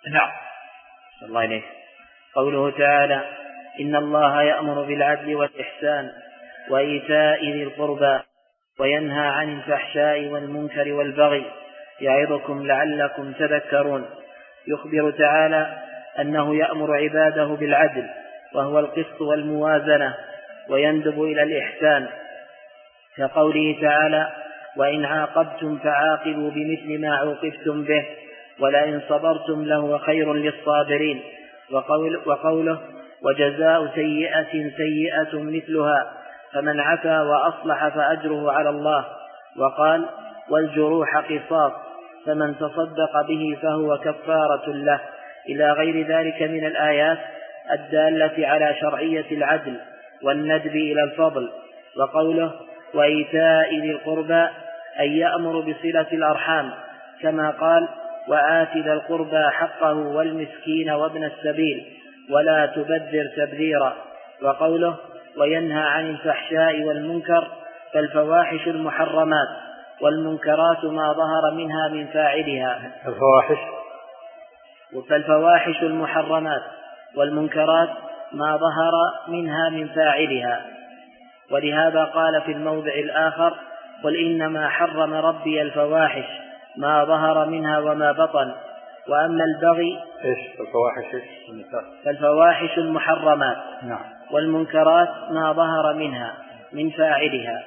نعم. الله إليك. قوله تعالى: إن الله يأمر بالعدل والإحسان وإيتاء ذي القربى وينهى عن الفحشاء والمنكر والبغي يعظكم لعلكم تذكرون. يخبر تعالى أنه يأمر عباده بالعدل وهو القسط والموازنة، ويندب إلى الإحسان، كقوله تعالى: وإن عاقبتم فعاقبوا بمثل ما عوقبتم به ولئن صبرتم لهو خير للصابرين. وقوله: وجزاء سيئة سيئة مثلها فمن عفا وأصلح فأجره على الله. وقال: والجروح قصاص فمن تصدق به فهو كفارة له، إلى غير ذلك من الآيات الدالة على شرعية العدل والندب إلى الفضل. وقوله: وإيتاء ذي القربى أي يأمر بصلة الأرحام، كما قال: وآت ذا القربى حقه والمسكين وابن السبيل ولا تبذر تبذيرا. وقوله: وينهى عن الفحشاء والمنكر، فالفواحش المحرمات والمنكرات ما ظهر منها من فاعلها. فالفواحش المحرمات والمنكرات ما ظهر منها من فاعلها. ولهذا قال في الموضع الآخر: قل إنما حرم ربي الفواحش ما ظهر منها وما بطن. وأما البغي فالفواحش المحرمات والمنكرات ما ظهر منها من فاعلها.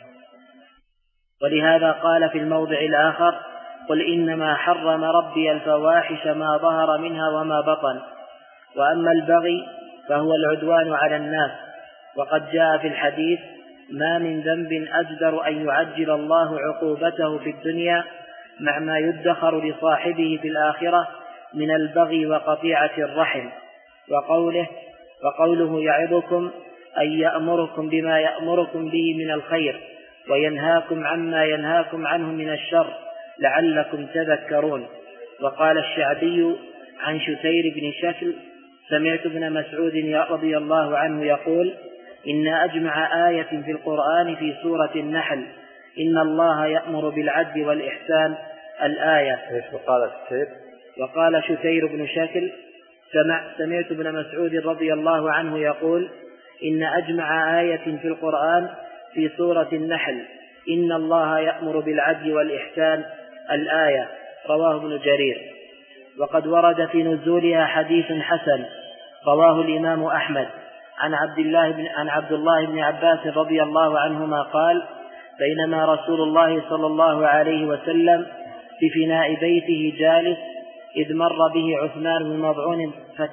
ولهذا قال في الموضع الآخر: قل إنما حرم ربي الفواحش ما ظهر منها وما بطن. وأما البغي فهو العدوان على الناس، وقد جاء في الحديث: ما من ذنب أجدر أن يعجل الله عقوبته في الدنيا مع ما يدخر لصاحبه في الآخرة من البغي وقطيعة الرحم. وقوله يعظكم أي يأمركم بما يأمركم به من الخير وينهاكم عما ينهاكم عنه من الشر لعلكم تذكرون. وقال الشعبي عن شتير بن شكل: سمعت ابن مسعود رضي الله عنه يقول: إن أجمع آية في القرآن في سورة النحل إن الله يأمر بالعدل والإحسان الآية. وقال شتير بن شكل: سمعت ابن مسعود رضي الله عنه يقول: إن أجمع آية في القرآن في سورة النحل إن الله يأمر بالعدل والإحسان الآية. رواه ابن جرير. وقد ورد في نزولها حديث حسن رواه الإمام أحمد عن عبد الله بن عباس رضي الله عنهما قال: بينما رسول الله صلى الله عليه وسلم في فناء بيته جالس إذ مر به عثمان بن مظعون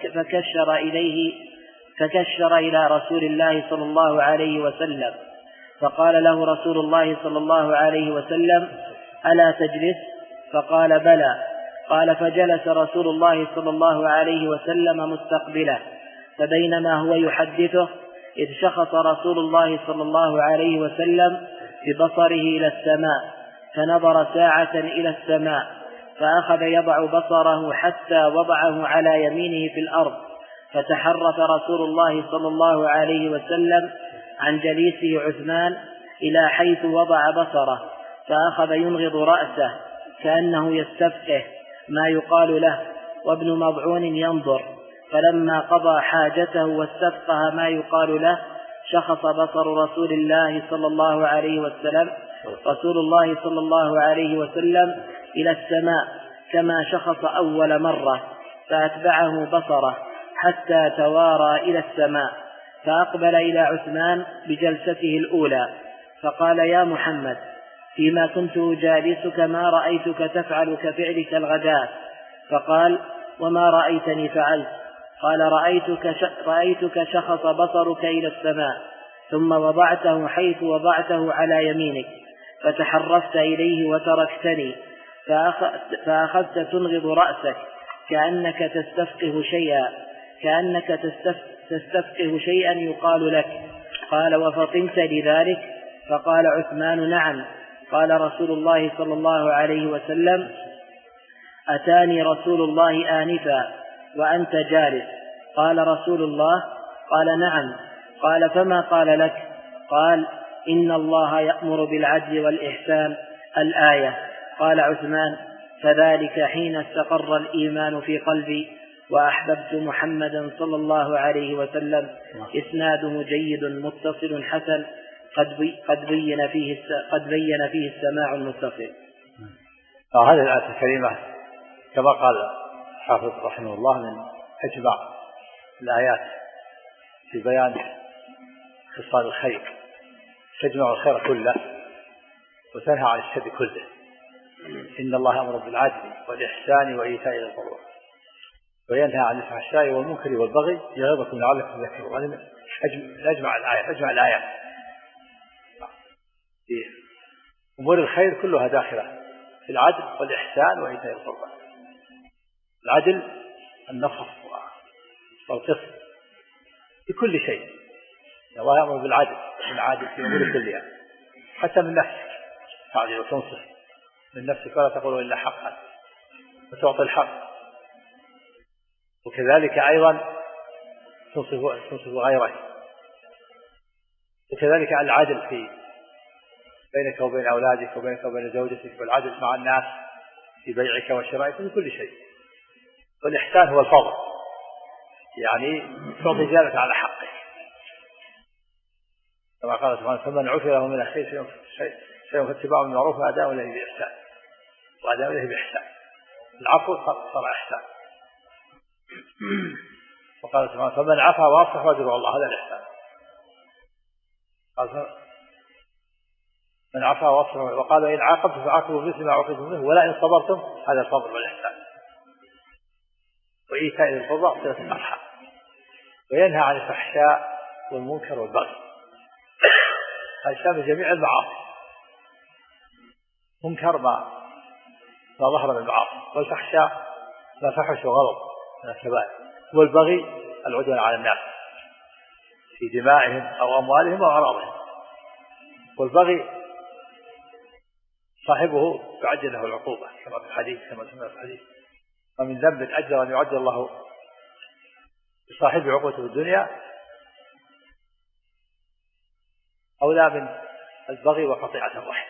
فكشر إلى رسول الله صلى الله عليه وسلم، فقال له رسول الله صلى الله عليه وسلم: ألا تجلس؟ فقال: بلى. قال: فجلس رسول الله صلى الله عليه وسلم مستقبله، فبينما هو يحدثه إذ شخص رسول الله صلى الله عليه وسلم ببصره إلى السماء، فنظر ساعة إلى السماء، فأخذ يضع بصره حتى وضعه على يمينه في الأرض، فتحرف رسول الله صلى الله عليه وسلم عن جليسه عثمان إلى حيث وضع بصره، فأخذ ينغض رأسه كأنه يستفقه ما يقال له، وابن مظعون ينظر، فلما قضى حاجته واستفقه ما يقال له شخص بصر رسول الله صلى الله عليه وسلم إلى السماء كما شخص أول مرة، فأتبعه بصره حتى توارى إلى السماء، فأقبل إلى عثمان بجلسته الأولى، فقال: يا محمد، فيما كنت أجالسك ما رأيتك تفعل كفعلك الغداة. فقال: وما رأيتني فعلت؟ قال: رأيتك شخص بصرك إلى السماء ثم وضعته حيث وضعته على يمينك، فتحرفت إليه وتركتني، فأخذت تنغض رأسك كأنك تستفقه شيئا يقال لك. قال: وفطنت لذلك؟ فقال عثمان: نعم. قال رسول الله صلى الله عليه وسلم: أتاني رسول الله آنفا وأنت جالس. قال: رسول الله؟ قال: نعم. قال: فما قال لك؟ قال: إن الله يأمر بالعدل والإحسان الآية. قال عثمان: فذلك حين استقر الإيمان في قلبي وأحببت محمدا صلى الله عليه وسلم. إسناده جيد متصل حسن قد بين فيه السماع المتصل. هذه الآية الكريمة كما قال الحافظ رحمه الله من أجمع الآيات في بيان خصال الخير، تجمع الخير كله وتنهى عن الشر كله. إن الله يأمر بالعدل والإحسان وإيتاء ذي القربى وينهى عن الفحشاء والمنكر والبغي يعظكم لعلكم تذكرون. هذه أجمع الآيات في أمور الخير كلها داخلة في العدل والإحسان وإيتاء ذي القربى. العدل النصف والقسط في كل شيء. الله يأمر بالعدل في أمور كلها، حتى من نفسك تعدل وتنصف من نفسك ولا تقول إلا حقا وتعطي الحق، وكذلك أيضا تنصف غيرك، وكذلك العدل بينك وبين أولادك وبينك وبين زوجتك، والعدل مع الناس في بيعك وشرائك في كل شيء. والإحسان هو الفضل، يعني تعطي زيادة على حقه، كما قال سبحانه فمن عفي له من أخيه شيء فاتباع بالمعروف وأداء إليه بإحسان. العفو صار إحسان. وقال سبحانه فمن عفا وأصلح فأجره الله، هذا الإحسان. من عفا وأصلح، وقال إن عاقبتم فعاقبوا بمثل ما عوقبتم منه ولا إن صبرتم، هذا الصبر والإحسان. وإيتاء ذي القربى صلة الأرحام، وينهى عن الفحشاء والمنكر والبغي. هذا شامل جميع المعاصي. منكر ما ظهر من المعاصي، والفحشاء ما فحش وغضب من الكبائر، والبغي العدوان على الناس في دمائهم أو أموالهم أو أعراضهم. والبغي صاحبه يعجل له العقوبة كما في الحديث، ومن ذنب أجر أن يعجل الله صاحبه عقوبته في الدنيا أولى من البغي وقطيعة الرحم.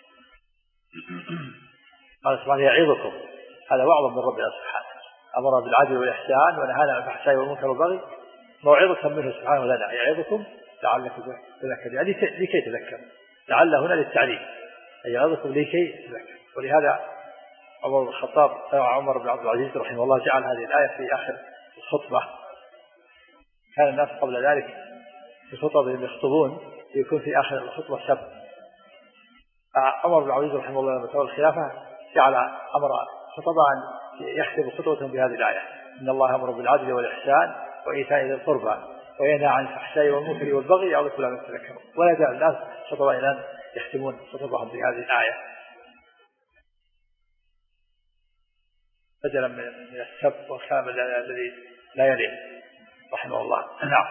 قال سبحانه يعظكم، هذا وعظ من ربنا سبحانه، أمر بالعدل والإحسان ونهانا عن الفحشاء والمنكر والبغي، موعظة منه سبحانه لنا يعظكم لعلكم تذكرون، يعني لكي تذكروا. لعل هنا للتعليم، يعظكم لكي تذكروا. ولهذا عمر بن الخطاب عمر بن عبد العزيز رحمه الله جعل هذه الآية في آخر الخطبة. كان الناس قبل ذلك في خطبهم يخطبون يكون في آخر الخطبة سب. عمر بن عبد العزيز رحمه الله لما تولى الخلافة جعل أمر خطبا أن يختم خطبتهم بهذه الآية: إن الله يأمر بالعدل والإحسان وإيتاء ذي القربى وينهى عن الفحشاء والمنكر والبغي يعظكم لعلكم تذكرون. ولا يزال الناس خطبا إلى أن يختمون خطبهم بهذه الآية بدلا من السب والكلام الذي لا يليق رحمه الله. نعم.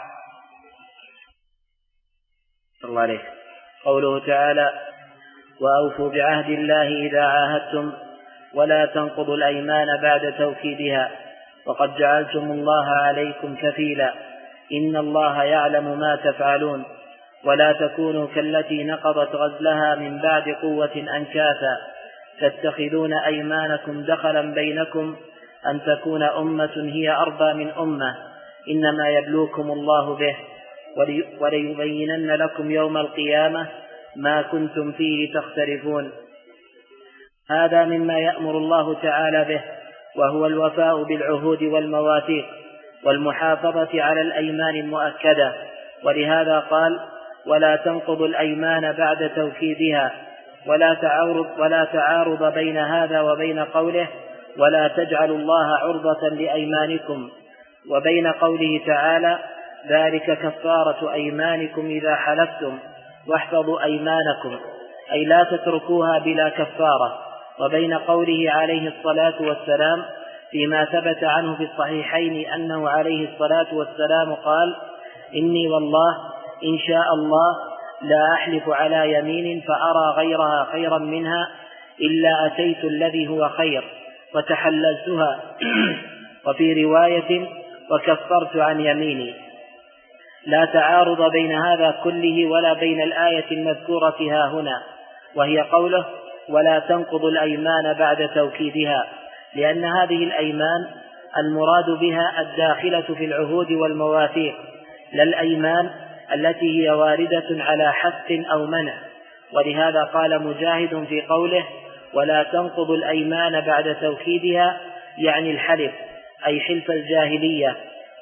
الله عليه. قوله تعالى: وأوفوا بعهد الله إذا عاهدتم ولا تنقضوا الأيمان بعد توكيدها وقد جعلتم الله عليكم كفيلا إن الله يعلم ما تفعلون ولا تكونوا كالتي نقضت غزلها من بعد قوة أنكاثا تتخذون أيمانكم دخلا بينكم أن تكون أمة هي أربى من أمة إنما يبلوكم الله به وليبينن لكم يوم القيامة ما كنتم فيه تختلفون. هذا مما يأمر الله تعالى به، وهو الوفاء بالعهود والمواثيق والمحافظة على الأيمان المؤكدة. ولهذا قال: ولا تنقضوا الأيمان بعد توكيدها، ولا تعارض بين هذا وبين قوله: ولا تجعلوا الله عرضة لأيمانكم، وبين قوله تعالى: ذلك كفارة أيمانكم إذا حلفتم واحفظوا أيمانكم، أي لا تتركوها بلا كفارة. وبين قوله عليه الصلاة والسلام فيما ثبت عنه في الصحيحين أنه عليه الصلاة والسلام قال: إني والله إن شاء الله لا أحلف على يمين فأرى غيرها خيرا منها إلا أتيت الذي هو خير وتحللتها وفي رواية: وكفرت عن يميني. لا تعارض بين هذا كله ولا بين الآية المذكورة ها هنا، وهي قوله: ولا تنقضوا الأيمان بعد توكيدها، لأن هذه الأيمان المراد بها الداخلة في العهود والمواثيق، لا الأيمان التي هي واردة على حث أو منع. ولهذا قال مجاهد في قوله ولا تنقضوا الأيمان بعد توكيدها، يعني الحلف، أي حلف الجاهلية.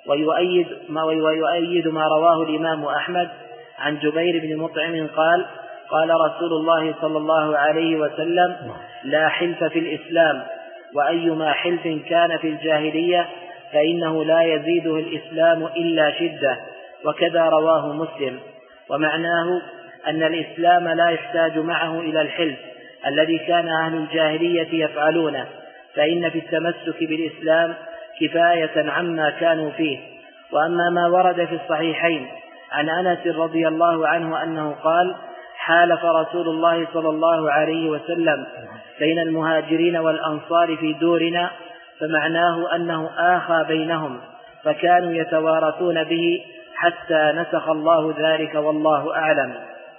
ويؤيد ما رواه الإمام أحمد عن جبير بن مطعم قال قال رسول الله صلى الله عليه وسلم لا حلف في الإسلام، وأيما حلف كان في الجاهلية فإنه لا يزيده الإسلام إلا شدة. وكذا رواه مسلم. ومعناه أن الإسلام لا يحتاج معه إلى الحلف الذي كان أهل الجاهلية يفعلونه، فإن في التمسك بالإسلام كفاية عما كانوا فيه. وأما ما ورد في الصحيحين عن أنس رضي الله عنه أنه قال حالف رسول الله صلى الله عليه وسلم بين المهاجرين والأنصار في دورنا، فمعناه أنه آخى بينهم فكانوا يتوارثون به حتى نسخ الله ذلك والله أعلم.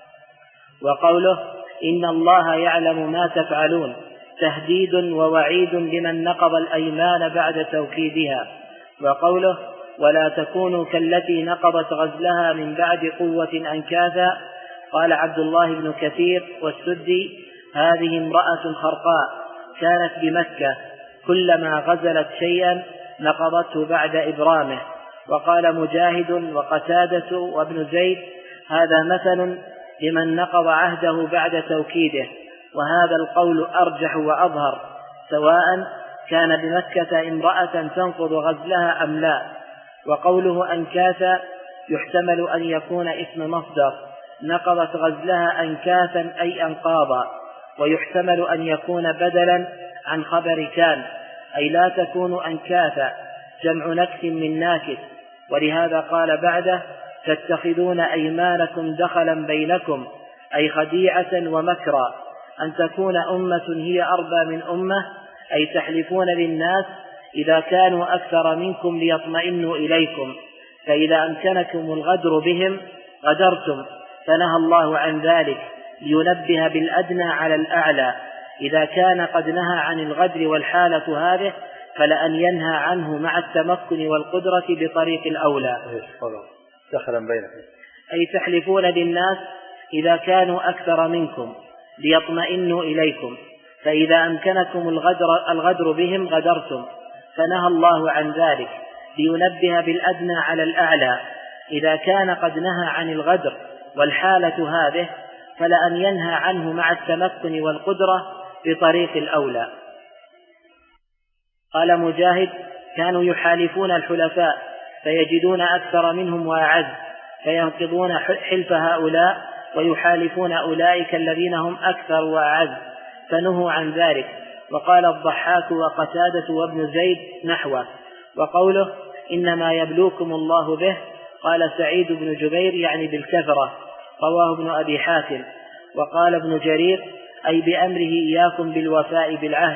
وقوله إن الله يعلم ما تفعلون تهديد ووعيد لمن نقض الأيمان بعد توكيدها. وقوله ولا تكونوا كالتي نقضت غزلها من بعد قوة أنكاثا، قال عبد الله بن كثير والسدي هذه امرأة خرقاء كانت بمكة كلما غزلت شيئا نقضته بعد إبرامه. وقال مجاهد وقتادة وابن زيد هذا مثل لمن نقض عهده بعد توكيده، وهذا القول أرجح وأظهر، سواء كان بمكة امرأة تنقض غزلها أم لا. وقوله أنكاثا يحتمل أن يكون اسم مصدر نقضت غزلها أنكاثا أي أنقاضا، ويحتمل أن يكون بدلا عن خبر كان أي لا تكون أنكاثا، جمع نكث من ناكث. ولهذا قال بعده تتخذون أيمانكم دخلا بينكم أي خديعة ومكرا، أن تكون أمة هي أربى من أمة، أي تحلفون للناس إذا كانوا أكثر منكم ليطمئنوا إليكم، فإذا أمكنكم الغدر بهم غدرتم، فنهى الله عن ذلك لينبه بالأدنى على الأعلى. إذا كان قد نهى عن الغدر والحالة هذه فلأن ينهى عنه مع التمكن والقدرة بطريق الأولى. دخلا بينكم أي تحلفون للناس إذا كانوا أكثر منكم ليطمئنوا إليكم، فإذا أمكنكم الغدر بهم غدرتم، فنهى الله عن ذلك لينبه بالأدنى على الأعلى. إذا كان قد نهى عن الغدر والحالة هذه فلأن ينهى عنه مع التمكن والقدرة بطريق الأولى. قال مجاهد كانوا يحالفون الحلفاء فيجدون أكثر منهم وأعز فينقضون حلف هؤلاء ويحالفون أولئك الذين هم أكثر وأعز، فنهوا عن ذلك. وقال الضحاك وقتادة وابن زيد نحوه. وقوله إنما يبلوكم الله به قال سعيد بن جبير يعني بالكثرة، رواه ابن أبي حاتم. وقال ابن جرير أي بأمره إياكم بالوفاء بالعهد،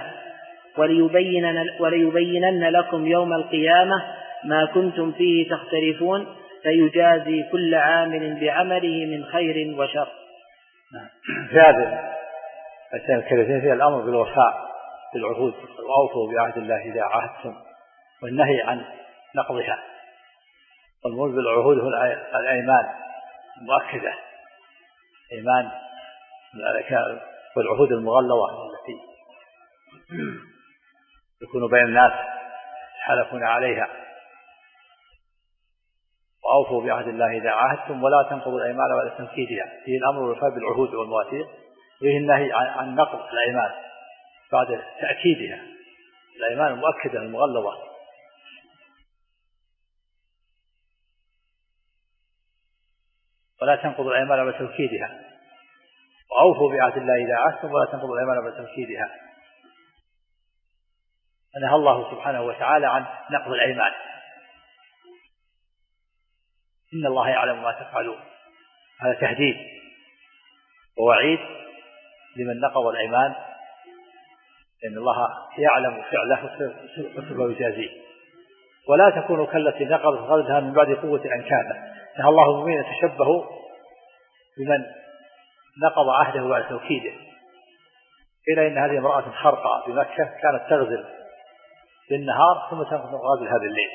وليبينن لكم يوم القيامة ما كنتم فيه تختلفون فيجازي كل عامل بعمله من خير وشر. في هذه الآيتين الكريمتين فيها الأمر بالوفاء بالعهود، وأوفوا بعهد الله إذا عاهدتم، والنهي عن نقضها. والمراد بالعهود هو الأيمان المؤكدة، أيمان والعهود المغلظة التي يكون بين الناس يحلفون عليها. وأوفوا بعهد الله إذا عاهدتم ولا تنقضوا الأيمان ولا تنكيدها. فيه الأمر بالوفاء بالعهود والمواثيق، وفيه النهي عن نقض الأيمان بعد تأكيدها، الأيمان المؤكدة المغلظة. ولا تنقضوا الأيمان ولا تنكيدها، وأوفوا بعهد الله إذا عاهدتم ولا تنقضوا الأيمان ولا تنكيدها. نهى الله سبحانه وتعالى عن نقض الأيمان. إن الله يعلم ما تفعلون، هذا تهديد ووعيد لمن نقض الأيمان، إن الله يعلم فعله ويجازيه. ولا تكونوا كالتي نقضت غزلها من بعد قوة أنكاثا. نهى الله المؤمنين يتشبهوا بمن نقض عهده بعد توكيده، قيل إن هذه امرأة خرقاء بمكة كانت تغزل بالنهار ثم تنقض غزلها بالليل،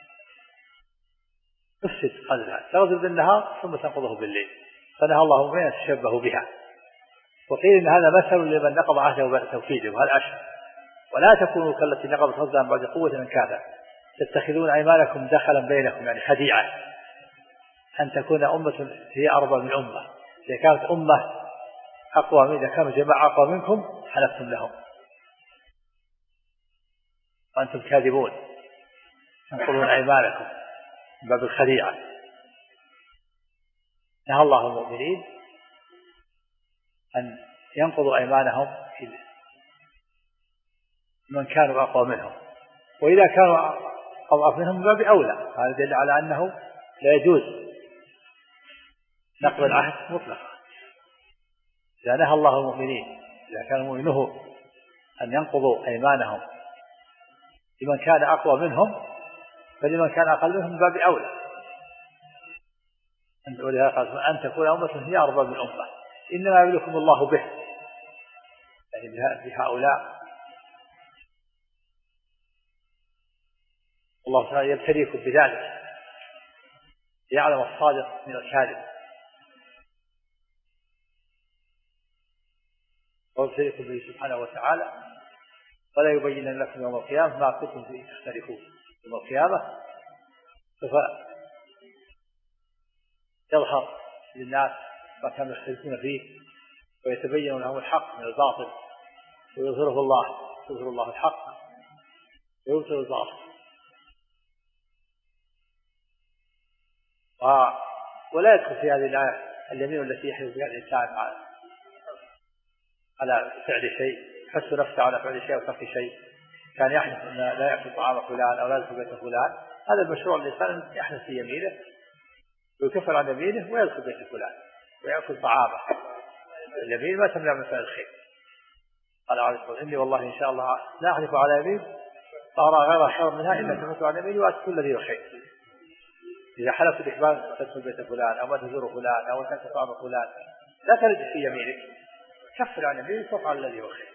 تفسد غزلها، تغزل بالنهار ثم تنقضه بالليل، فنهى الله من يتشبه بها. وقيل إن هذا مثل لمن نقض عهده بعد توكيده، وهذا أشهر. ولا تكونوا كالتي نقضت غزلها بعد قوة أنكاثا تتخذون أيمانكم دخلا بينكم، يعني خديعة، أن تكون أمة هي أربى من أمة. إذا كانت أمة أقوى من، إذا كانوا جماعة أقوى منكم حلفتم لهم وأنتم كاذبون، تنقضون أيمانكم من باب الخديعة. نهى الله المؤمنين أن ينقضوا أيمانهم من كانوا أقوى منهم، وإذا كانوا أضعف منهم من باب أولى. هذا يدل على أنه لا يجوز نقض العهد مطلقا. إذا نهى الله المؤمنين، إذا كان المؤمنون أن ينقضوا أيمانهم لمن كان أقوى منهم، فلمن كان أقل منهم من باب أولى. ولهذا قال أن تكون أمة هي أربى من أمة، إنما يبلوكم الله به، يعني بهؤلاء الله تعالى يبتليكم بذلك، يعلم الصادق من الكاذب، ويبتليكم به سبحانه وتعالى، ولا يبين لكم يوم القيامة ما كنتم فيه تختلفون. يوم القيامة سوف يظهر للناس ما كانوا يختلفون فيه، ويتبين لهم الحق من الباطل، ويظهره الله، يظهر الله الحق ويبطل الباطل. ولا يدخل في هذه الآية اليمين التي يحلف بها الإنسان على فعل شيء، يحث نفسه على فعل شيء وترك شيء، كان يحلف أن لا يأكل طعام فلان أو لا يدخل بيت فلان. هذا المشروع الإنسان يحلف في يمينه ويكفر عن يمينه ويدخل بيت فلان ويأكل طعامه. اليمين ما تمنع من فعل الخير. قال عليه الصلاة والسلام: إني والله إن شاء الله لا أحلف على يمين فأرى غير خير منها إلا تمت عن يميني وأتى كل ذي خير. إذا حلفت بإحبان تدخل بيت فلان أو ما تزور فلان أو تأكل طعام فلان، لا ترد في يمينك، كفر عن يمينك وافعل الذي هو خير.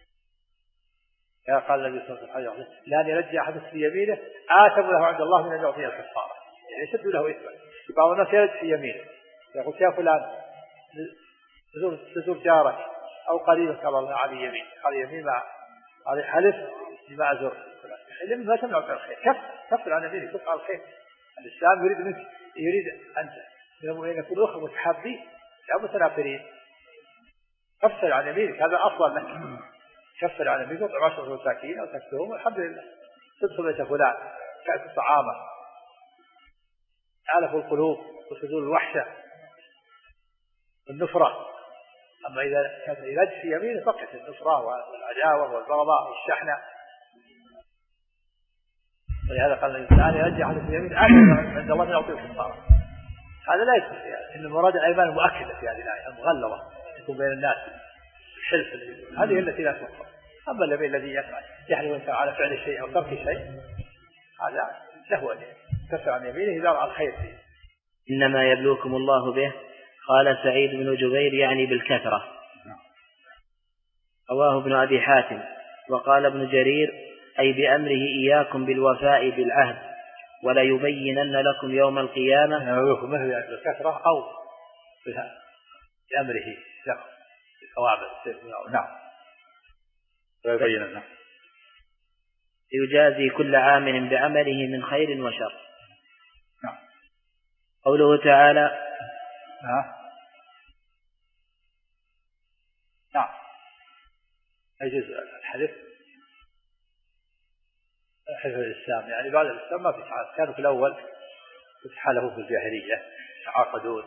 قال النبي صلى الله عليه وسلم: لأن يرجع أحد في يمينه آثم له عند الله من أن يعطيه الكفارة، يعني يشد له إثما. بعض الناس يرد في يمينه، يقول: يا فلان تزور جارك أو قريبك، قال الله علي يمين، قال يمين ما علي حلف لما أزور فلان. اليمين ما تمنع من الخير، كفر عن يمينك تفعل الخير. الإسلام يريد منك، يريد أنت من يكون أخوة متحابين لا متنافرين. كفر عن يمينك، هذا أفضل لك. كفر عن يمينك، اطعم 10 مساكين أو تكسوهم والحمد لله. تدخل بيت فلان تأكل طعامه، ألف القلوب وسدول الوحشة والنفرة. أما إذا كان يرد في يمينه فقط النفرة والعداوة والبغضاء والشحنة. ولهذا قال الإنسان يرجع أحد في يمينه عند الله يعطيه الكفارة. هذا لا يكفي يعني. إن المراد الأيمان المؤكدة في هذه الآية المغلظة تكون بين الناس، الحلف هذه التي لا تنقض. أما اليمين الذي يحلف الإنسان على فعل شيء أو ترك شيء، هذا له أن يكفر عن يمينه إذا رأى الخير فيه. إنما يبلوكم الله به. قال سعيد بن جبير يعني بالكثرة. رواه ابن أبي حاتم. وقال ابن جرير أي بأمره إياكم بالوفاء بالعهد ولا يبينن لكم يوم القيامة. يبلوكم به بالكثرة أو بأمره لكم بالثوابت. نعم. ويبينن يجازي كل عامل بعمله من خير وشر. نعم. قوله تعالى: نعم يجوز الحلف، حلف الإسلام، يعني بعد الإسلام ما في حالف. كانوا في الأول يتحالفوا في الجاهلية، يتعاقدون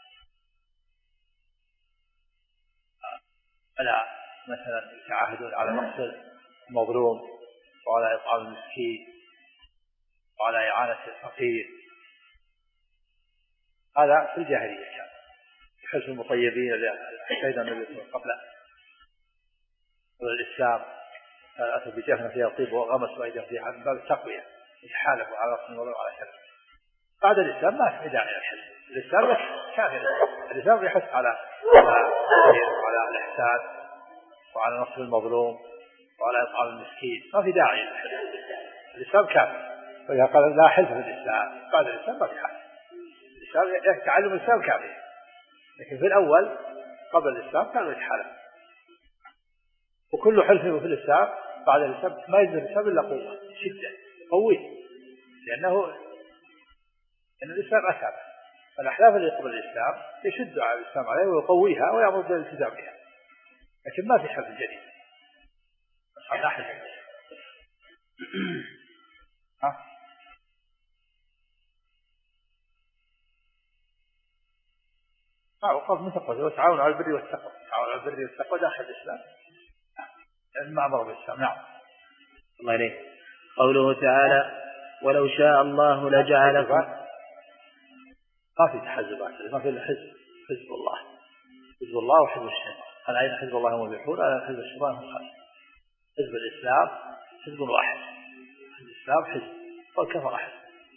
على مثلا يتعاهدون على نصر المظلوم وعلى إطعام المسكين وعلى إعانة الفقير. هذا في الجاهلية كان حلف المطيبين اللي شهد النبي صلى الله عليه وسلم قبل الإسلام، أتوا بجفنة فيها طيب وغمس وأيديهم فيها من باب التقوية، يتحالفوا على رأس الموضوع على حلف. بعد الإسلام ما في داعي للحلف. الإسلام كافر، الإسلام يحث على الإحسان وعلى نصر المظلوم وعلى إطعام المسكين، ما في داعي الإسلام كامل. وإذا قال لا حلف في الإسلام بعد الإسلام ما في حل، الإسلام تعلم الإسلام كامل، لكن في الأول قبل الإسلام كانوا يتحالف. وكل حلف في الإسلام بعد الإسلام ما يلزم الإسلام إلا قوة شدة قوية، لأن الإسلام أثابه. فالأحلاف اللي قبل الإسلام يشد على الإسلام عليه ويقويها ويأمر بالالتزام بها، لكن ما في حلف جديد. أصحاب أحد وقف متقوى وتعاون على البر والتقوى، تعاون على البر والتقوى داخل الإسلام ما أمر بالإسلام. نعم. الله إليك. قوله تعالى ولو شاء الله لجعلكم. ما في تحزبات، ما في إلا حزب الله، حزب الله وحزب الشيطان. هل أين حزب الله هم المفلحون؟ أنا حزب الشيطان هم الخاسرون. حزب الإسلام حزب واحد، حزب الإسلام حزب والكفر حزب.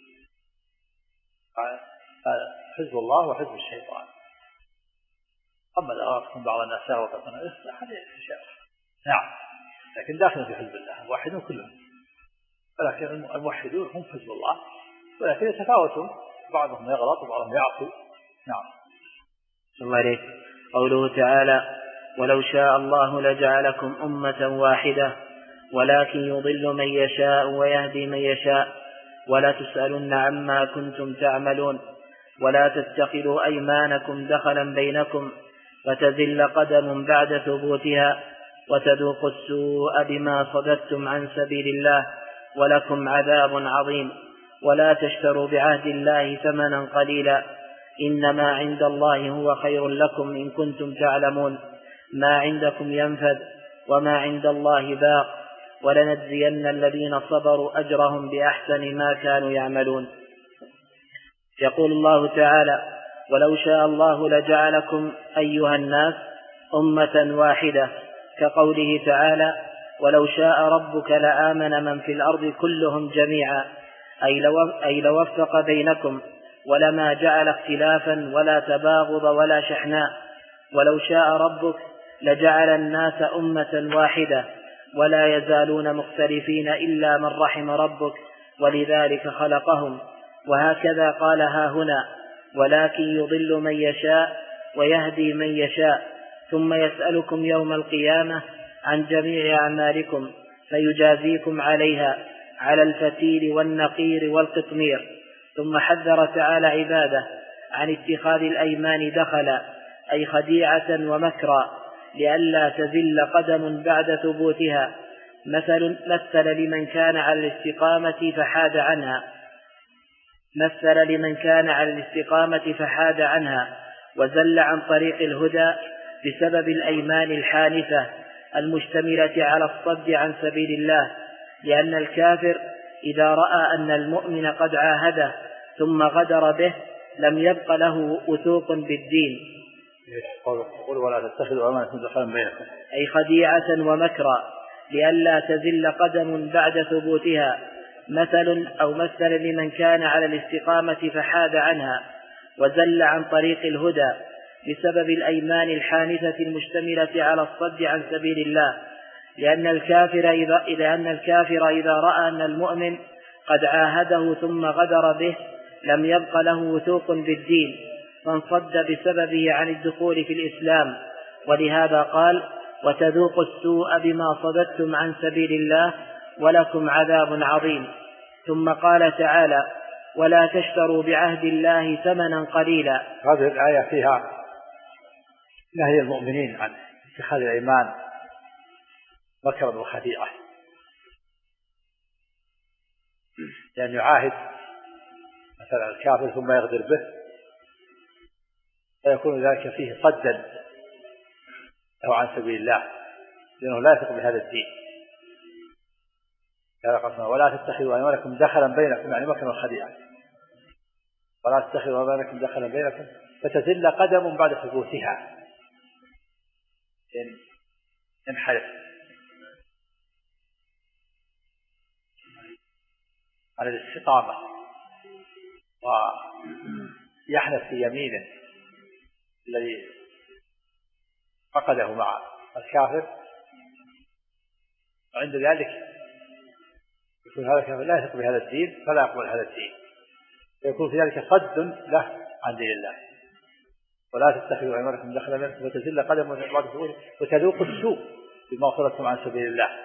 حزب الله وحزب الشيطان. أما الأراضي بعض الناس يغلطون هذه أشياء. نعم، لكن داخل في حزب الله موحدون كلهم، ولكن الموحدون هم حزب الله، ولكن يتفاوتون، بعضهم يغلط وبعضهم يعصي. نعم. الله عليك. قوله تعالى ولو شاء الله لجعلكم أمة واحدة ولكن يضل من يشاء ويهدي من يشاء ولا تسألن عما كنتم تعملون ولا تتخذوا أيمانكم دخلا بينكم فتزل قدم بعد ثبوتها وتذوقوا السوء بما صددتم عن سبيل الله ولكم عذاب عظيم ولا تشتروا بعهد الله ثمنا قليلا إنما عند الله هو خير لكم إن كنتم تعلمون ما عندكم ينفد وما عند الله باق ولنجزين الذين صبروا أجرهم بأحسن ما كانوا يعملون. يقول الله تعالى ولو شاء الله لجعلكم أيها الناس أمة واحدة، كقوله تعالى ولو شاء ربك لآمن من في الأرض كلهم جميعا، أي لوفق بينكم ولما جعل اختلافا ولا تباغض ولا شحناء. ولو شاء ربك لجعل الناس أمة واحدة ولا يزالون مختلفين إلا من رحم ربك ولذلك خلقهم. وهكذا قال ها هنا ولكن يضل من يشاء ويهدي من يشاء ثم يسألكم يوم القيامة عن جميع أعمالكم فيجازيكم عليها على الفتيل والنقير والقطمير. ثم حذر تعالى عباده عن اتخاذ الأيمان دخلا أي خديعة ومكرا لئلا تزل قدم بعد ثبوتها. مثل لمن كان على الاستقامة فحاد عنها وزل عن طريق الهدى بسبب الأيمان الحانثة المشتملة على الصد عن سبيل الله. لأن الكافر إذا رأى أن المؤمن قد عاهده ثم غدر به لم يبق له وثوق بالدين. قل ولا تتخذوا أيمانكم دخلا بينكم أي خديعة ومكرا لئلا تزل قدم بعد ثبوتها. مثل لمن كان على الاستقامة فحاد عنها وزل عن طريق الهدى بسبب الأيمان الحانثة المشتملة على الصد عن سبيل الله. لأن الكافر إذا رأى أن المؤمن قد عاهده ثم غدر به لم يبق له وثوق بالدين فانصد بسببه عن الدخول في الإسلام. ولهذا قال وتذوقوا السوء بما صددتم عن سبيل الله ولكم عذاب عظيم. ثم قال تعالى ولا تشتروا بعهد الله ثمنا قليلا. هذه الآية فيها نهي المؤمنين عن اتخاذ الأيمان مكرا وخديعة، لأن يعاهد مثلا الكافر ثم يغدر به فيكون ذلك فيه صدا له عن سبيل الله، لأنه لا يثق بهذا الدين. ولا تتخذوا أيمانكم دخلا بينكم يعني مكرا وخديعة، ولا تتخذوا أيمانكم دخلا بينكم فتزل قدم بعد ثبوتها ينحرف على الاستقامة ويحنث في يمينه الذي فقده مع الكافر وعند ذلك يكون هذا كافر لا يثق بهذا الدين فلا يقبل هذا الدين، فيكون في ذلك صد له عن دين الله. ولا تتخذوا أيمانكم دخلا بينكم وتزل قدم وتذوقوا السوء بما صدتم عن سبيل الله.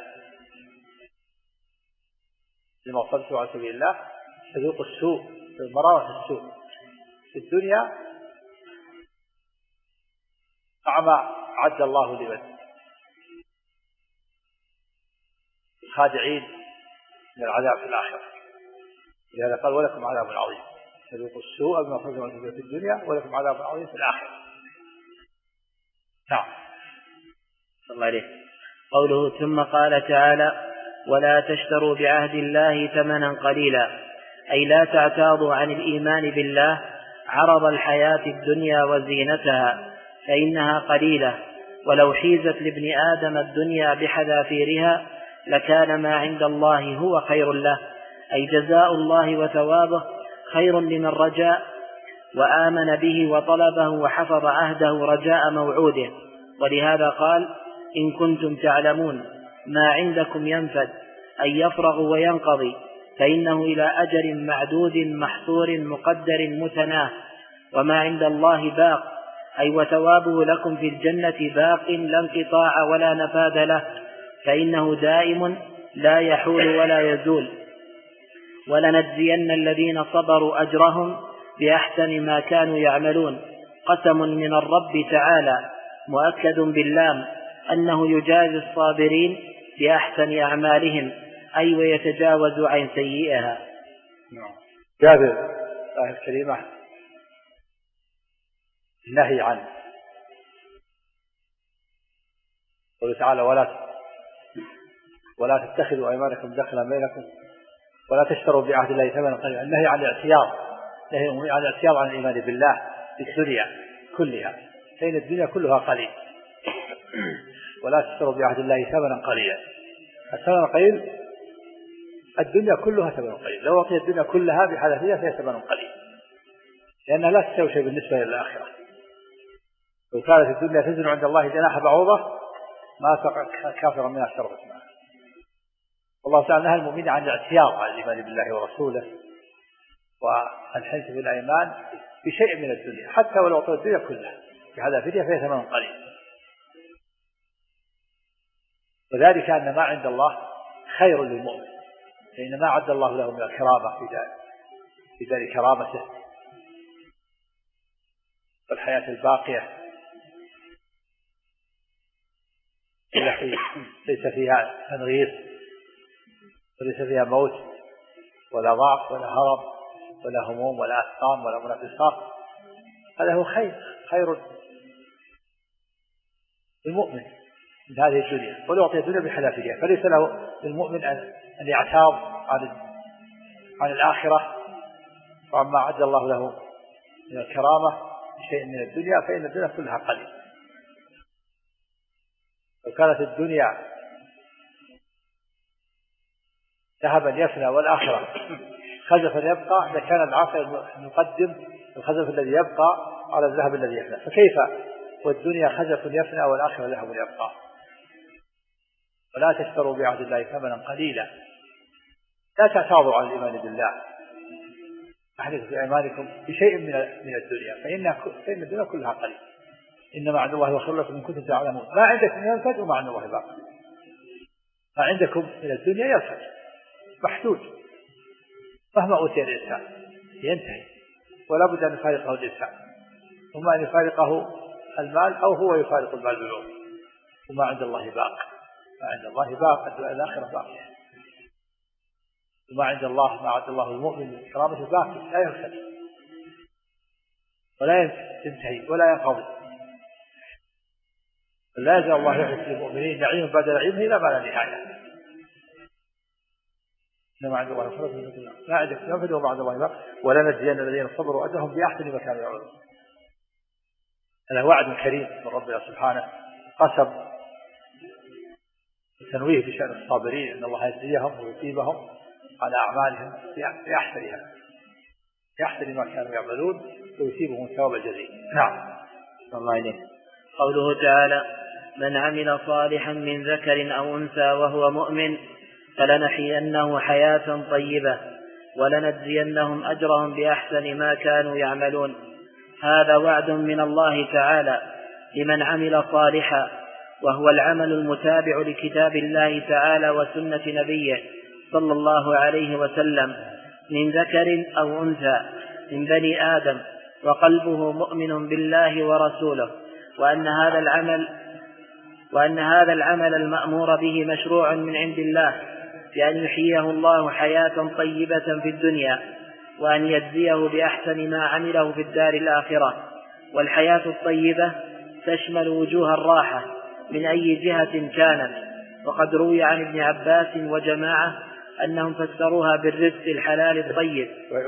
بما صدتم عن سبيل الله تذوقوا السوء، مرارة السوء في الدنيا مع ما عد الله لمن الخادعين من العذاب في الآخرة. لهذا قال ولكم عذاب عظيم، تذوقوا السوء بما صدتم عن سبيل في الدنيا ولكم عذاب عظيم في الآخرة. نعم. صلى الله عليه. قوله ثم قال تعالى ولا تشتروا بعهد الله ثمنا قليلا، أي لا تعتاضوا عن الإيمان بالله عرض الحياة الدنيا وزينتها، فإنها قليلة، ولو حيزت لابن آدم الدنيا بحذافيرها لكان ما عند الله هو خير له، أي جزاء الله وثوابه خير لمن رجاء وآمن به وطلبه وحفظ عهده رجاء موعوده. ولهذا قال إن كنتم تعلمون ما عندكم ينفد، أي يفرغ وينقضي، فإنه إلى أجل معدود محصور مقدر متناه، وما عند الله باق، أي وثوابه لكم في الجنة باق لا انقطاع ولا نفاد له، فإنه دائم لا يحول ولا يزول. ولنجزين الذين صبروا أجرهم بأحسن ما كانوا يعملون، قسم من الرب تعالى مؤكد باللام أنه يجازي الصابرين بأحسن أعمالهم، أي ويتجاوز عن سيئها. هذه الآية الكريمة النهي عن قوله تعالى ولا تتخذوا أيمانكم دخلا بينكم ولا تشتروا بعهد الله ثمنا قليلا. النهي عن الاعتياض، نهي عن الاعتياض عن الإيمان بالله في الدنيا كلها، فإن الدنيا كلها قليل. ولا تشتروا بعهد الله ثمنا قليلا. الثمن قليل، الدنيا كلها ثمن قليل، لو أعطيت الدنيا كلها بحذافيرها فهي ثمن قليل، لأنها لا تساوي شيء بالنسبة للآخرة. لو كانت الدنيا تزن عند الله جناح بعوضة ما تقع كافرا منها شربة ماء. والله تعالى نهى المؤمنين عن الاعتياض على الإيمان بالله ورسوله والحنث في الأيمان بشيء من الدنيا، حتى ولو أعطوا الدنيا كلها بحذافيرها فهي ثمن قليل. وذلك أن ما عند الله خير للمؤمن، فإن ما عد الله له من الكرامة في دار كرامته والحياة الباقية التي ليس فيها تنغيص وليس فيها موت ولا ضعف ولا هرم ولا هموم ولا أسقام ولا منافسات، هذا هو خير المؤمن من هذه الدنيا. ولو أعطي الدنيا بحذافيرها، فليس له للمؤمن أن يعتاض عن الآخرة وعما عد الله له من الكرامة بشيء من الدنيا، فإن الدنيا كلها قليل. لو كانت الدنيا ذهبا يفنى والآخرة خزفا يبقى لكان العاقل نقدم الخزف الذي يبقى على الذهب الذي يفنى، فكيف والدنيا خزف يفنى والآخرة ذهب يبقى؟ ولا تشتروا بعهد الله ثمنا قليلا، لا تعتاضوا على الإيمان بالله، احدثوا في أيمانكم بشيء من الدنيا، فإن الدنيا كلها قليل. إنما عند الله خير لكم إن كنتم تعلمون. ما عندكم ينفد وما عند الله باق. ما عندكم من الدنيا ينفد محدود، مهما أوتي الإنسان ينتهي، ولا بد أن يفارقه الإنسان، وما أن يفارقه المال أو هو يفارق المال بالعمر. وما عند الله باق، ما عند الله باق، الآخرة باقية. وما عند الله ما عند الله المؤمن من كرامته باقي لا ينفد ولا ينتهي ولا ينقضي. لا يزال الله يحدث للمؤمنين نعيم بعد نعيمه إلى ما لا نهاية. إنما عند الله خير لكم ما عندكم ينفد وما عند الله باق ولنجزين الذين صبروا أجرهم بأحسن ما كانوا يعملون. هذا وعد كريم من ربنا سبحانه، قسم التنويه بشأن الصابرين أن الله يجزيهم ويثيبهم على أعمالهم بأحسن ما كانوا يعملون ويثيبهم ثواب الجزيل. نعم. الله عليه. قوله تعالى من عمل صالحا من ذكر أو أنثى وهو مؤمن فلنحيينه حياة طيبة ولنجزينهم أجرهم بأحسن ما كانوا يعملون. هذا وعد من الله تعالى لمن عمل صالحا، وهو العمل المتابع لكتاب الله تعالى وسنة نبيه صلى الله عليه وسلم من ذكر أو أنثى من بني آدم وقلبه مؤمن بالله ورسوله، وأن هذا العمل المأمور به مشروع من عند الله، بأن يحييه الله حياة طيبة في الدنيا وأن يجزيه بأحسن ما عمله في الدار الآخرة. والحياة الطيبة تشمل وجوه الراحة من أي جهة كانت، وقد روي عن ابن عباس وجماعة أنهم فسروها بالرزق الحلال الطيب.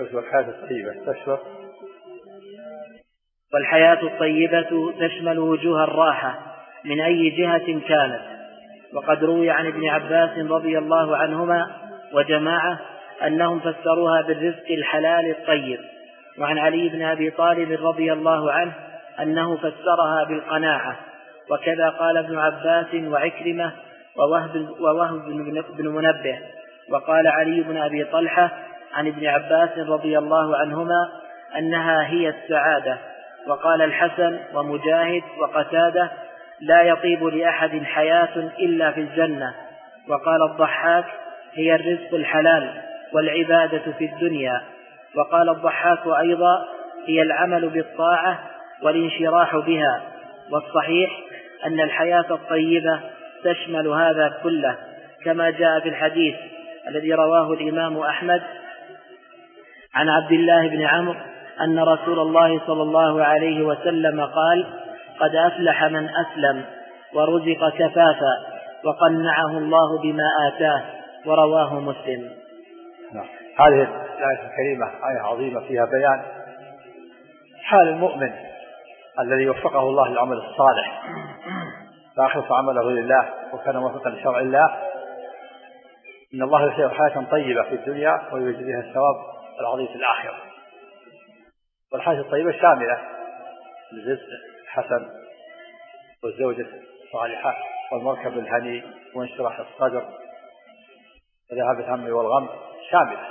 والحياة الطيبة تشمل وجوه الراحة من أي جهة كانت، وقد روي عن ابن عباس رضي الله عنهما وجماعة أنهم فسروها بالرزق الحلال الطيب. وعن علي بن أبي طالب رضي الله عنه أنه فسرها بالقناعة، وكذا قال ابن عباس وعكرمة ووهب بن منبه. وقال علي بن أبي طلحة عن ابن عباس رضي الله عنهما أنها هي السعادة. وقال الحسن ومجاهد وقتادة لا يطيب لأحد حياة إلا في الجنة. وقال الضحاك هي الرزق الحلال والعبادة في الدنيا. وقال الضحاك أيضا هي العمل بالطاعة والانشراح بها. والصحيح أن الحياة الطيبة تشمل هذا كله، كما جاء في الحديث الذي رواه الإمام أحمد عن عبد الله بن عمرو أن رسول الله صلى الله عليه وسلم قال: قد أفلح من أسلم ورزق كفافا وقنعه الله بما آتاه. ورواه مسلم. هذه الآية الكريمة آية عظيمة فيها بيان حال المؤمن الذي وفقه الله للعمل الصالح فأخلص عمله لله وكان موافقا لشرع الله، إن الله يحيي حياة طيبة في الدنيا ويجزيها الثواب العظيم في الآخرة. والحياة الطيبة شاملة للرزق الحسن والزوجة الصالحة والمركب الهني وانشراح الصدر وذهاب الهم والغم، شاملة.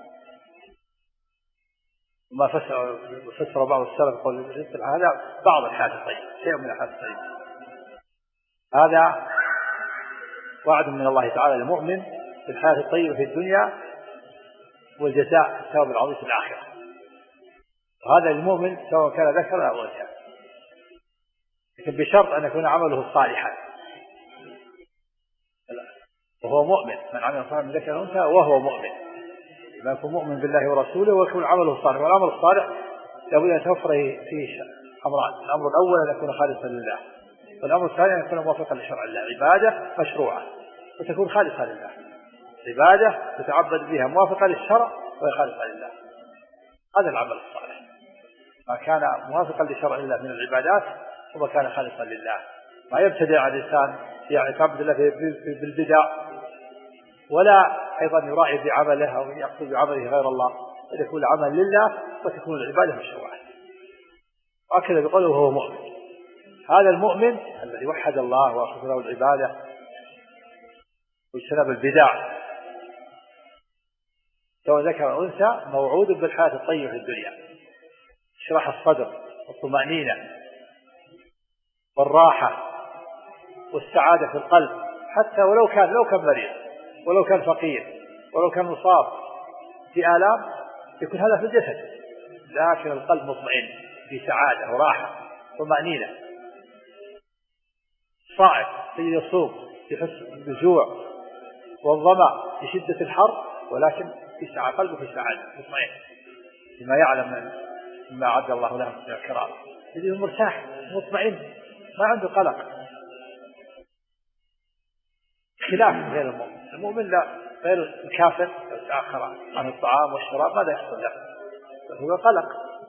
وما فسر بعض السلف قول الرزق هذا بعض الحياة الطيبة، شيء من الحياة الطيبة. هذا وعد من الله تعالى للمؤمن بالحياة الطيبة في الدنيا والجزاء الثواب العظيم في الآخرة. وهذا للمؤمن سواء كان ذكر أو أنثى، لكن بشرط أن يكون عمله صالحا وهو مؤمن. من عمل صالحا من ذكر أو أنثى وهو مؤمن، ما يكون مؤمن بالله ورسوله ويكون عمله صالح. والعمل الصالح لابد أن توفر فيه أمران: الأمر الأول أن يكون خالصا لله، والأمر الثاني أن يكون موافقا لشرع الله. عبادة مشروعة وتكون خالصة لله، عبادة تتعبد بها موافقة للشرع وهي خالصة لله. هذا العمل الصالح، ما كان موافقا لشرع الله من العبادات وما كان خالصا لله. ما يبتدع الإنسان يعني يتعبد الله بالبدع، ولا أيضا يراعي بعمله أو يقصد بعمله غير الله، بل يكون العمل لله وتكون العبادة مشروعة. وأكد بقوله وهو مؤمن. هذا المؤمن الذي وحد الله وأخذ له العبادة واجتنب البدع سواء ذكر أو أنثى موعود بالحياة الطيبة في الدنيا، شرح الصدر والطمأنينة والراحة والسعادة في القلب، حتى ولو كان مريض ولو كان فقير ولو كان مصاب في آلام يكون هذا في الجسد، لكن القلب مطمئن في سعادة وراحة وطمأنينة. صائم تجد الصوم يحس بالجوع والظمأ بشدة الحر، ولكن في سعادة، قلبه في سعادة مطمئن بما يعلم مما أعد الله له من الكرام، يجد مرتاح مطمئن ما عنده قلق، خلاف غير المؤمن. المؤمن لا، غير الكافر يتأخر عن الطعام والشراب ماذا يحصل له؟ هو قلق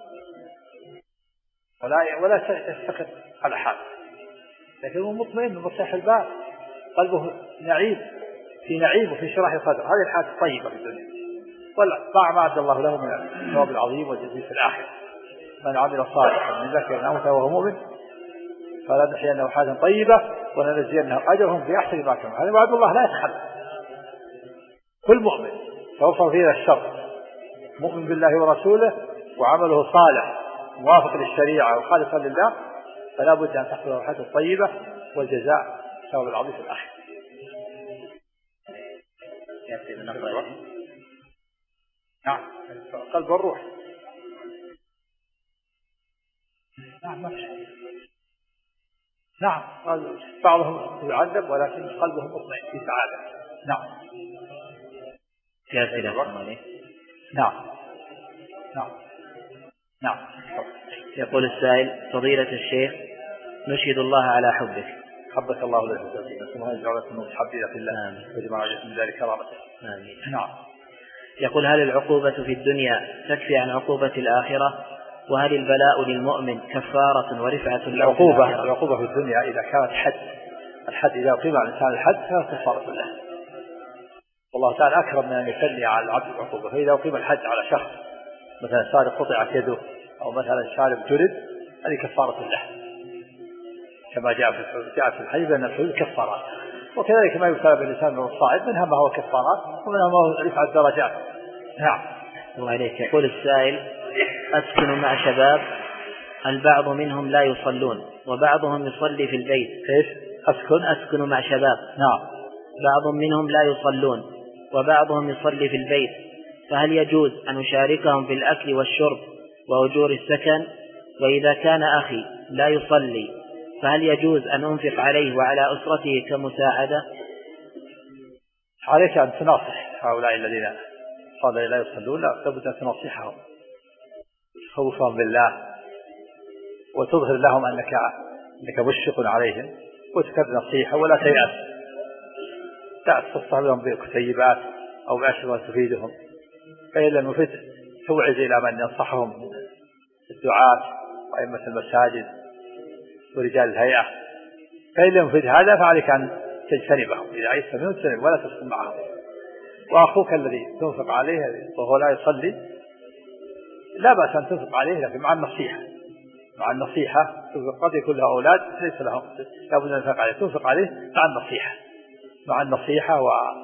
ولا يستقر على حال، لكن هو مطمئن مرتاح البال، قلبه نعيم في نعيم وفي شرح صدر. هذه الحياة الطيبة في الدنيا، والطاعة ما أعد الله له من الثواب العظيم والجزيل في الآخرة. من عمل صالحا من ذكر أو أنثى وهو مؤمن فلنحيينه حياة طيبة ولنجزينهم أجرهم بأحسن ما كانوا. هذا وعد الله لا يتخلف. كل مؤمن توصل فيه الشر، مؤمن بالله ورسوله وعمله صالح موافق للشريعة وخالصا لله، فلا بد أن تحصل الحياة الطيبة والجزاء الثواب العظيم في الآخرة. نعم قلب والروح. نعم بعضهم يعذب ولكن قلبهم مطمئن في سعادة. نعم. نعم. نعم. نعم. يقول السائل: فضيلة الشيخ، نشهد الله على حبك. حبك الله له ثم يجعلكم متحبين في الله وجمع من ذلك كرامته. نعم. يقول: هل العقوبة في الدنيا تكفي عن عقوبة الآخرة؟ وهل البلاء للمؤمن كفارة ورفعة له في الآخرة؟ العقوبة في الدنيا إذا كانت الحد إذا أقيم على الإنسان الحد فهو كفارة له. والله تعالى أكرم من أن يثني على العبد العقوبة. فإذا أقيم الحد على شخص مثلا سارق قطعت يده أو مثلا شارب جلد، هذه كفارة له كما جاء في الحديث أن الحدود كفارات. وكذلك ما يبتلى بالإنسان من الصاعد منها ما هو كفارات ومنها ما هو رفع الدرجات. نعم. الله عليك. يقول السائل: أسكن مع شباب البعض منهم لا يصلون وبعضهم يصلي في البيت. كيف؟ أسكن مع شباب. نعم. بعض منهم لا يصلون وبعضهم يصلي في البيت، فهل يجوز أن أشاركهم في الأكل والشرب وأجور السكن؟ وإذا كان أخي لا يصلي فهل يجوز أن أنفق عليه وعلى أسرته كمساعدة؟ عليك أن تناصح هؤلاء الذين لا يصلون، لابد أن تنصحهم تخوفهم بالله وتظهر لهم أنك مشفق عليهم وتكرر نصيحة ولا تيأس. تصح لهم بكتيبات أو بأشياء تفيدهم. فإن لم يفد توعز إلى من ينصحهم الدعاة وأئمة المساجد ورجال الهيئة. فإن لم يفد هذا فعليك أن تجتنبهم. إذا عيست منهم تجتنب ولا تسكن معهم. وأخوك الذي تنفق عليه وهو لا يصلي لا بأس أن تنفق عليه لكن مع النصيحة قد يكون له أولاد ليس لهم لا بد أن تنفق عليه، تنفق عليه مع النصيحة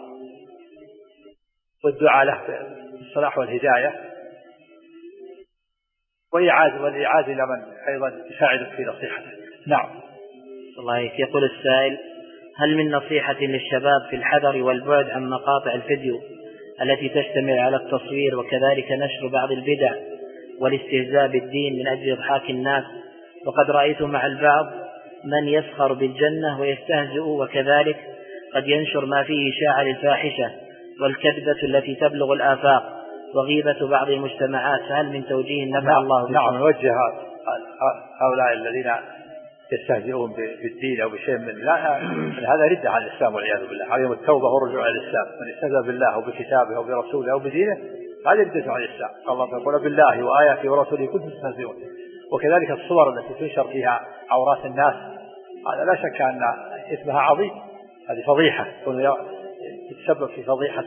والدعاء له بالصلاح والهداية والإعادة إلى من أيضا يساعدك في نصيحته. نعم. الله يقول السائل: هل من نصيحة للشباب في الحذر والبعد عن مقاطع الفيديو التي تشتمل على التصوير وكذلك نشر بعض البدع والاستهزاء بالدين من أجل إضحاك الناس؟ وقد رأيت مع البعض من يسخر بالجنة ويستهزئ وكذلك قد ينشر ما فيه إشاعة للفاحشة والكذبة التي تبلغ الآفاق وغيبة بعض المجتمعات، فهل من توجيه نفع الله بكم؟ نعم. نوجه هؤلاء الذين يستهزئون بالدين أو بشيء من لا هذا ردة عن الإسلام والعياذ بالله. عليهم التوبة والرجوع إلى الإسلام. من استهزأ بالله أو بكتابه أو برسوله أو بدينه هذا ردة عن الإسلام. الله يقول: بالله وآياته ورسوله كنتم تستهزئون. وكذلك الصور التي تنشر فيها عورات الناس هذا لا شك أن اسمها عظيم. هذه فضيحة تتسبب في فضيحة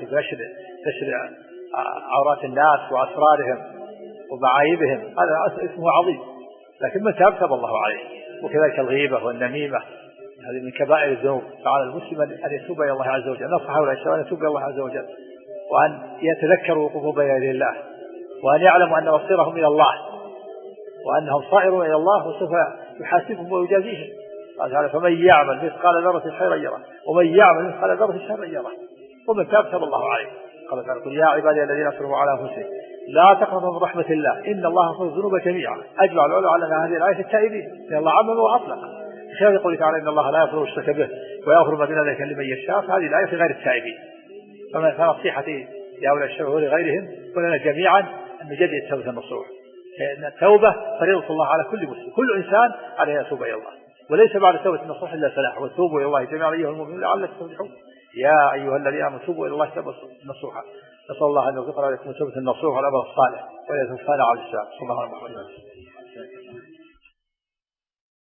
نشر عورات الناس وأسرارهم ومعايبهم، هذا اسمه عظيم. لكن من تاب الله عليه. وكذلك الغيبة والنميمة هذه من كبائر الذنوب. فعلى المسلم أن يتوب إلى الله عز وجل، نصح هؤلاء الشباب أن يتوب إلى الله عز وجل وأن يتذكروا وقوفوا بين يدي الله وأن يعلموا أن مصيرهم إلى الله وأنهم صائرون إلى الله وسوف يحاسبهم ويجازيهم. قال تعالى: فمن يعمل مثقال ذرة خيرا يره ومن يعمل مثقال ذرة شرا يره ومن تاب الله عليه. قال تعالى: قل يا عبادي الذين أسرفوا على أنفسهم لا تقنطوا من رحمة الله إن الله يغفر الذنوب جميعا. أجمع العلماء على أن هذه الآية التائبين لأن الله عمم وأطلق. خير يقول تعالى: إن الله لا يغفر الشرك به ويغفر ما دون ذلك لمن يشاء. هذه الآية في غير التائبين. فنصيحتي لهؤلاء الشباب ولغيرهم ولنا جميعا أن نجدد التوبة النصوح. لأن التوبة فريضة الله على كل مسلم. كل إنسان عليه يتوب إلى الله وليس بعد التوبة النصوح إلا فلاح. وتوبوا إلى الله جميعا أيها المؤمنون لعلكم تفلحون. يا أيها الذين آمنوا توبوا إلى الله توبة نصوحا. نسأل الله أن يرزقنا لكم التوبة النصوح والعمل الصالح ويتوفانا على الإسلام. صلى الله عليه وسلم.